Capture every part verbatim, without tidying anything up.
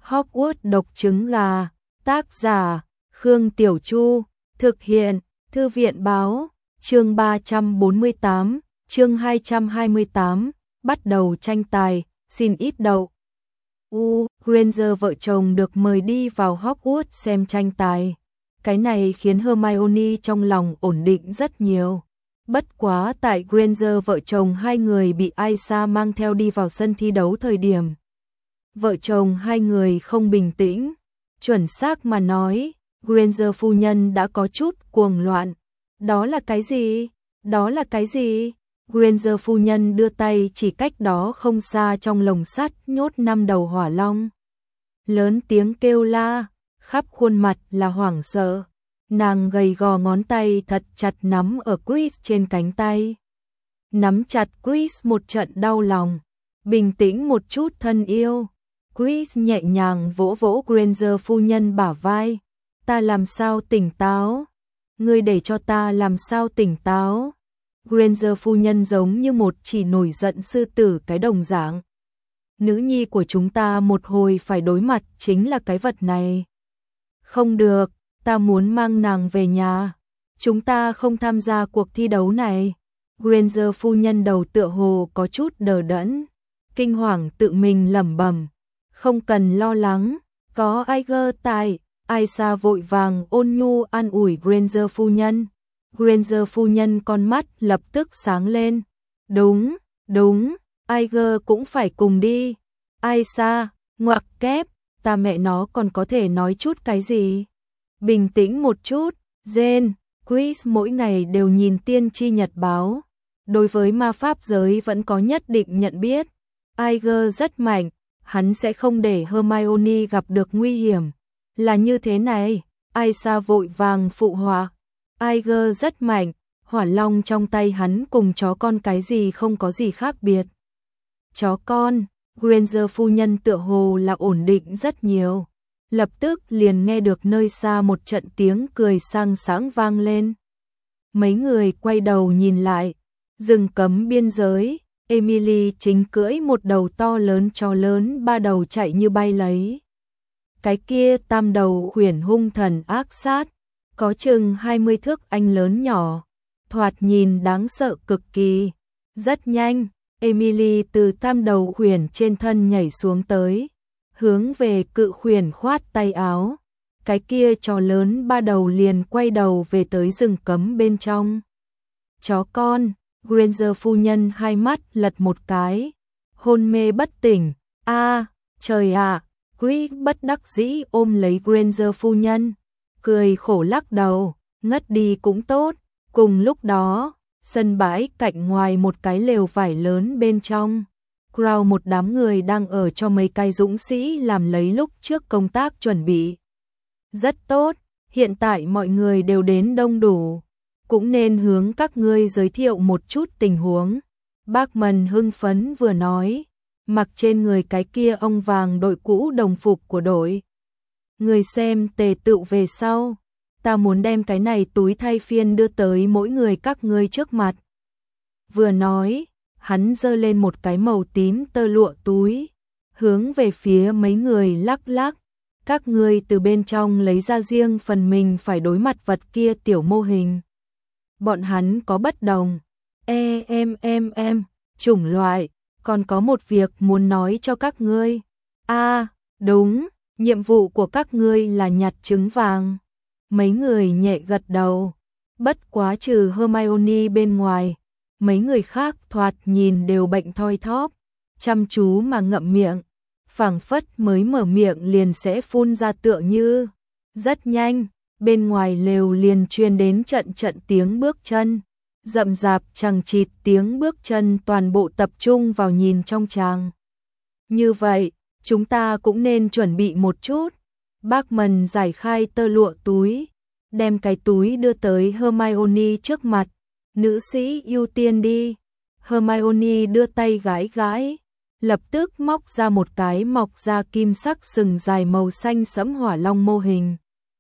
Hogwarts độc trứng gà, tác giả Khương Tiểu Chu, thực hiện Thư viện Báo, chương ba trăm bốn mươi tám, chương hai trăm hai mươi tám, bắt đầu tranh tài, xin ít đậu. U, Granger vợ chồng được mời đi vào Hogwarts xem tranh tài. Cái này khiến Hermione trong lòng ổn định rất nhiều. Bất quá tại Granger vợ chồng hai người bị Aisa mang theo đi vào sân thi đấu thời điểm. Vợ chồng hai người không bình tĩnh. Chuẩn xác mà nói, Granger phu nhân đã có chút cuồng loạn. Đó là cái gì? Đó là cái gì? Granger phu nhân đưa tay chỉ cách đó không xa trong lồng sắt nhốt năm đầu hỏa long. Lớn tiếng kêu la, khắp khuôn mặt là hoảng sợ. Nàng gầy gò ngón tay thật chặt nắm ở Chris trên cánh tay. Nắm chặt Chris một trận đau lòng. Bình tĩnh một chút thân yêu. Chris nhẹ nhàng vỗ vỗ Granger phu nhân bả vai. Ta làm sao tỉnh táo? Ngươi để cho ta làm sao tỉnh táo? Granger phu nhân giống như một chỉ nổi giận sư tử cái đồng dạng. Nữ nhi của chúng ta một hồi phải đối mặt chính là cái vật này. Không được, ta muốn mang nàng về nhà. Chúng ta không tham gia cuộc thi đấu này. Granger phu nhân đầu tựa hồ có chút đờ đẫn, kinh hoàng tự mình lẩm bẩm. Không cần lo lắng, có Aiger tại. Aisa vội vàng ôn nhu an ủi Granger phu nhân. Granger phu nhân con mắt lập tức sáng lên. Đúng, đúng, Aiger cũng phải cùng đi. Aisa, ngoặc kép, ta mẹ nó còn có thể nói chút cái gì? Bình tĩnh một chút, Jen, Chris mỗi ngày đều nhìn tiên tri nhật báo. Đối với ma pháp giới vẫn có nhất định nhận biết. Aiger rất mạnh, hắn sẽ không để Hermione gặp được nguy hiểm. Là như thế này, Aisa vội vàng phụ họa. Aiger rất mạnh, hỏa long trong tay hắn cùng chó con cái gì không có gì khác biệt. Chó con, Granger phu nhân tựa hồ là ổn định rất nhiều. Lập tức liền nghe được nơi xa một trận tiếng cười sang sáng vang lên. Mấy người quay đầu nhìn lại, rừng cấm biên giới, Emily chính cưỡi một đầu to lớn chó lớn ba đầu chạy như bay lấy. Cái kia tam đầu khuyển hung thần ác sát, có chừng hai mươi thước anh lớn nhỏ, thoạt nhìn đáng sợ cực kỳ. Rất nhanh, Emily từ tam đầu khuyển trên thân nhảy xuống tới, hướng về cự khuyển khoát tay áo. Cái kia chó lớn ba đầu liền quay đầu về tới rừng cấm bên trong. Chó con, Granger phu nhân hai mắt lật một cái, hôn mê bất tỉnh. A, trời ạ! Chris bất đắc dĩ ôm lấy Granger phu nhân, cười khổ lắc đầu, ngất đi cũng tốt. Cùng lúc đó, sân bãi cạnh ngoài một cái lều vải lớn bên trong, Crow một đám người đang ở cho mấy cái dũng sĩ làm lấy lúc trước công tác chuẩn bị. Rất tốt, hiện tại mọi người đều đến đông đủ, cũng nên hướng các ngươi giới thiệu một chút tình huống. Bachman hưng phấn vừa nói, mặc trên người cái kia ông vàng đội cũ đồng phục của đội. Người xem tề tựu về sau, ta muốn đem cái này túi thay phiên đưa tới mỗi người các ngươi trước mặt. Vừa nói, hắn giơ lên một cái màu tím tơ lụa túi, hướng về phía mấy người lắc lắc. Các ngươi từ bên trong lấy ra riêng phần mình phải đối mặt vật kia tiểu mô hình. Bọn hắn có bất đồng. E em em em, chủng loại. Còn có một việc muốn nói cho các ngươi. A, đúng, nhiệm vụ của các ngươi là nhặt trứng vàng. Mấy người nhẹ gật đầu. Bất quá trừ Hermione bên ngoài, mấy người khác thoạt nhìn đều bệnh thoi thóp, chăm chú mà ngậm miệng, phảng phất mới mở miệng liền sẽ phun ra tựa như. Rất nhanh, bên ngoài lều liền truyền đến trận trận tiếng bước chân. Rậm rạp chằng chịt tiếng bước chân toàn bộ tập trung vào nhìn trong tràng. Như vậy, chúng ta cũng nên chuẩn bị một chút. Bachman giải khai tơ lụa túi, đem cái túi đưa tới Hermione trước mặt. Nữ sĩ ưu tiên đi. Hermione đưa tay gãi gãi, lập tức móc ra một cái mọc ra kim sắc sừng dài màu xanh sẫm hỏa long mô hình.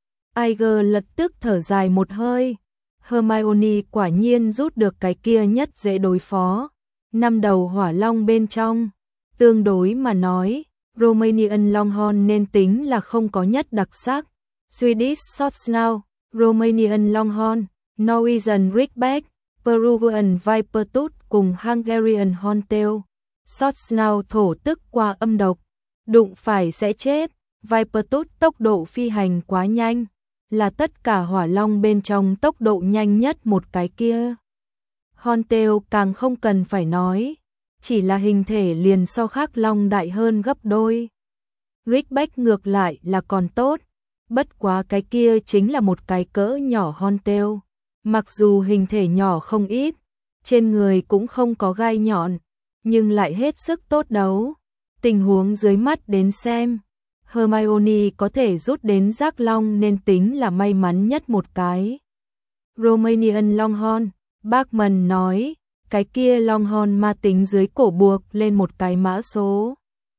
Aiger lập tức thở dài một hơi. Hermione quả nhiên rút được cái kia nhất dễ đối phó. Năm đầu hỏa long bên trong, tương đối mà nói, Romanian Longhorn nên tính là không có nhất đặc sắc. Swedish Short Snout, Romanian Longhorn, Norwegian Ridgeback, Peruvian Vipertooth cùng Hungarian Horntail. Short Snout thổ tức qua âm độc, đụng phải sẽ chết. Vipertooth tốc độ phi hành quá nhanh, là tất cả hỏa long bên trong tốc độ nhanh nhất một cái kia. Horntail càng không cần phải nói, chỉ là hình thể liền so khác long đại hơn gấp đôi. Ridgeback ngược lại là còn tốt, bất quá cái kia chính là một cái cỡ nhỏ Horntail. Mặc dù hình thể nhỏ không ít, trên người cũng không có gai nhọn, nhưng lại hết sức tốt đấu. Tình huống dưới mắt đến xem, Hermione có thể rút đến giác long nên tính là may mắn nhất một cái. Romanian Longhorn, Bachman nói, cái kia Longhorn ma tính dưới cổ buộc lên một cái mã số.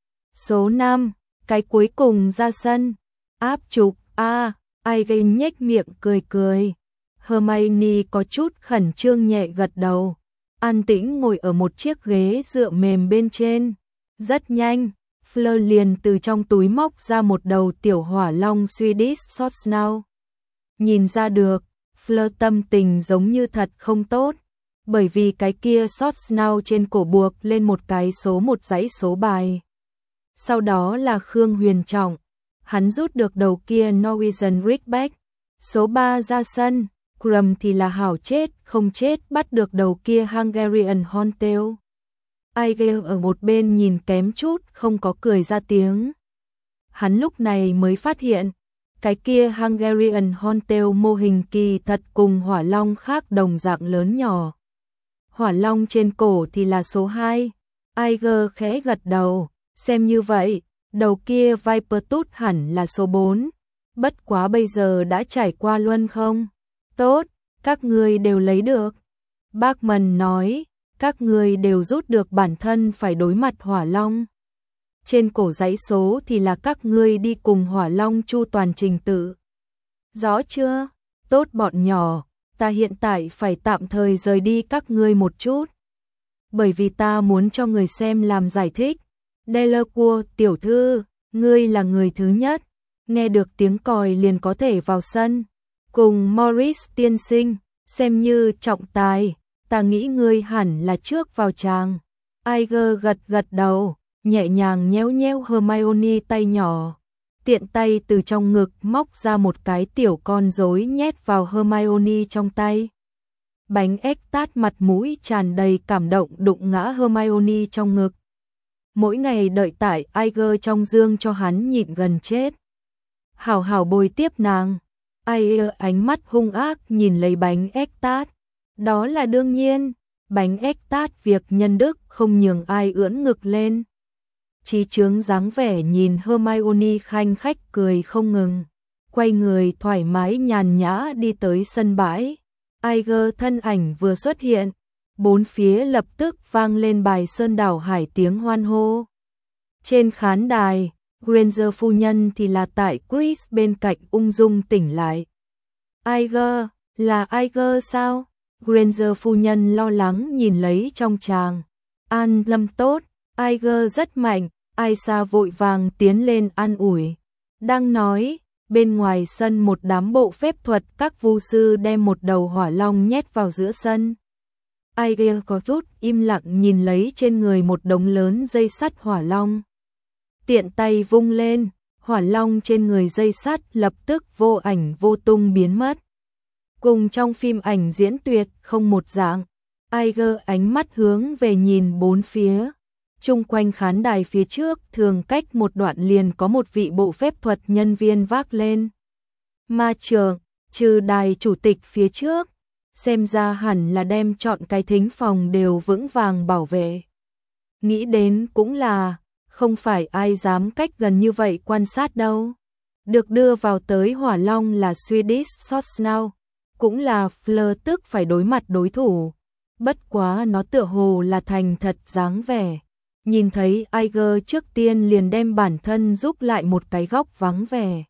Số năm, cái cuối cùng ra sân, áp trục, a, ai gây nhếch miệng cười cười. Hermione có chút khẩn trương nhẹ gật đầu, an tĩnh ngồi ở một chiếc ghế dựa mềm bên trên. Rất nhanh, Fleur liền từ trong túi móc ra một đầu tiểu hỏa long Swedish Short Snout. Nhìn ra được, Fleur tâm tình giống như thật không tốt, bởi vì cái kia Short Snout trên cổ buộc lên một cái số một dãy số bài. Sau đó là Khương Huyền Trọng, hắn rút được đầu kia Norwegian Ridgeback. Số ba ra sân, Crum thì là hảo chết không chết bắt được đầu kia Hungarian Horntail. Aigel ở một bên nhìn kém chút không có cười ra tiếng. Hắn lúc này mới phát hiện, cái kia Hungarian Horntail mô hình kỳ thật cùng hỏa long khác đồng dạng lớn nhỏ. Hỏa long trên cổ thì là số hai. Aigel khẽ gật đầu, xem như vậy, đầu kia Vipertooth hẳn là số bốn. Bất quá bây giờ đã trải qua luân không? Tốt, các ngươi đều lấy được. Bachman nói, các ngươi đều rút được bản thân phải đối mặt hỏa long. Trên cổ dãy số thì là các ngươi đi cùng hỏa long chu toàn trình tự. Rõ chưa? Tốt bọn nhỏ, ta hiện tại phải tạm thời rời đi các ngươi một chút. Bởi vì ta muốn cho người xem làm giải thích. Delacour tiểu thư, ngươi là người thứ nhất, nghe được tiếng còi liền có thể vào sân. Cùng Morris tiên sinh, xem như trọng tài, ta nghĩ ngươi hẳn là trước vào tràng. Aigel gật gật đầu, nhẹ nhàng nhéo nhéo Hermione tay nhỏ. Tiện tay từ trong ngực móc ra một cái tiểu con rối nhét vào Hermione trong tay. Bánh ếch tát mặt mũi tràn đầy cảm động đụng ngã Hermione trong ngực. Mỗi ngày đợi tại Aigel trong dương cho hắn nhịn gần chết. Hảo hảo bồi tiếp nàng. Aigel ánh mắt hung ác nhìn lấy bánh ếch tát. Đó là đương nhiên, bánh ếch tát việc nhân đức không nhường ai ưỡn ngực lên. Chí chướng dáng vẻ nhìn Hermione khanh khách cười không ngừng. Quay người thoải mái nhàn nhã đi tới sân bãi. Aigel thân ảnh vừa xuất hiện, bốn phía lập tức vang lên bài Sơn Đảo Hải tiếng hoan hô. Trên khán đài, Granger phu nhân thì là tại Chris bên cạnh ung dung tỉnh lại. Aigel, là Aigel sao? Granger phu nhân lo lắng nhìn lấy trong tràng. An lâm tốt, Aigel rất mạnh. Aisha vội vàng tiến lên an ủi. Đang nói, bên ngoài sân một đám bộ phép thuật các vu sư đem một đầu hỏa long nhét vào giữa sân. Aigel có chút im lặng nhìn lấy trên người một đống lớn dây sắt hỏa long. Tiện tay vung lên, hỏa long trên người dây sắt lập tức vô ảnh vô tung biến mất. Cùng trong phim ảnh diễn tuyệt không một dạng. Aigel ánh mắt hướng về nhìn bốn phía. Chung quanh khán đài phía trước thường cách một đoạn liền có một vị bộ phép thuật nhân viên vác lên ma trường, trừ đài chủ tịch phía trước, xem ra hẳn là đem chọn cái thính phòng đều vững vàng bảo vệ. Nghĩ đến cũng là, không phải ai dám cách gần như vậy quan sát đâu. Được đưa vào tới hỏa long là Swedish Short Snout, cũng là Fleur tức phải đối mặt đối thủ. Bất quá nó tựa hồ là thành thật dáng vẻ. Nhìn thấy Aigel trước tiên liền đem bản thân giúp lại một cái góc vắng vẻ.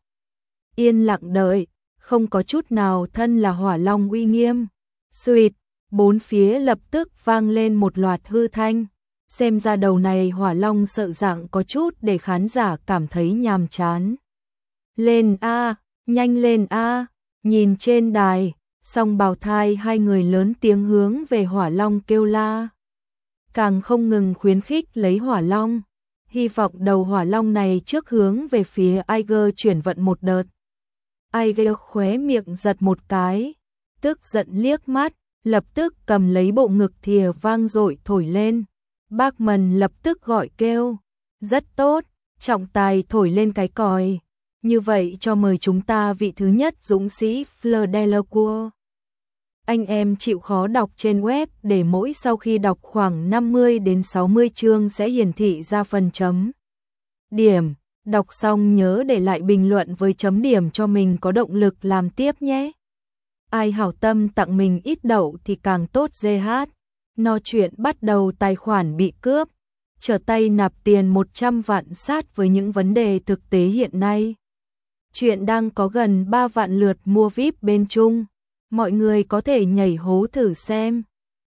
Yên lặng đợi, không có chút nào thân là hỏa long uy nghiêm. Sweet, bốn phía lập tức vang lên một loạt hư thanh. Xem ra đầu này Hỏa Long sợ dạng có chút để khán giả cảm thấy nhàm chán. Lên a, nhanh lên a, nhìn trên đài, Song Bào Thai hai người lớn tiếng hướng về Hỏa Long kêu la. Càng không ngừng khuyến khích lấy Hỏa Long, hy vọng đầu Hỏa Long này trước hướng về phía Aiger chuyển vận một đợt. Aiger khóe miệng giật một cái, tức giận liếc mắt, lập tức cầm lấy bộ ngực thìa vang dội thổi lên. Bachmann lập tức gọi kêu, rất tốt, trọng tài thổi lên cái còi. Như vậy cho mời chúng ta vị thứ nhất dũng sĩ Fleur Delacour. Anh em chịu khó đọc trên web để mỗi sau khi đọc khoảng năm mươi đến sáu mươi chương sẽ hiển thị ra phần chấm điểm. Đọc xong nhớ để lại bình luận với chấm điểm cho mình có động lực làm tiếp nhé. Ai hảo tâm tặng mình ít đậu thì càng tốt giê hát. No chuyện bắt đầu tài khoản bị cướp, trở tay nạp tiền một trăm vạn sát với những vấn đề thực tế hiện nay. Chuyện đang có gần ba vạn lượt mua víp bên Trung, mọi người có thể nhảy hố thử xem.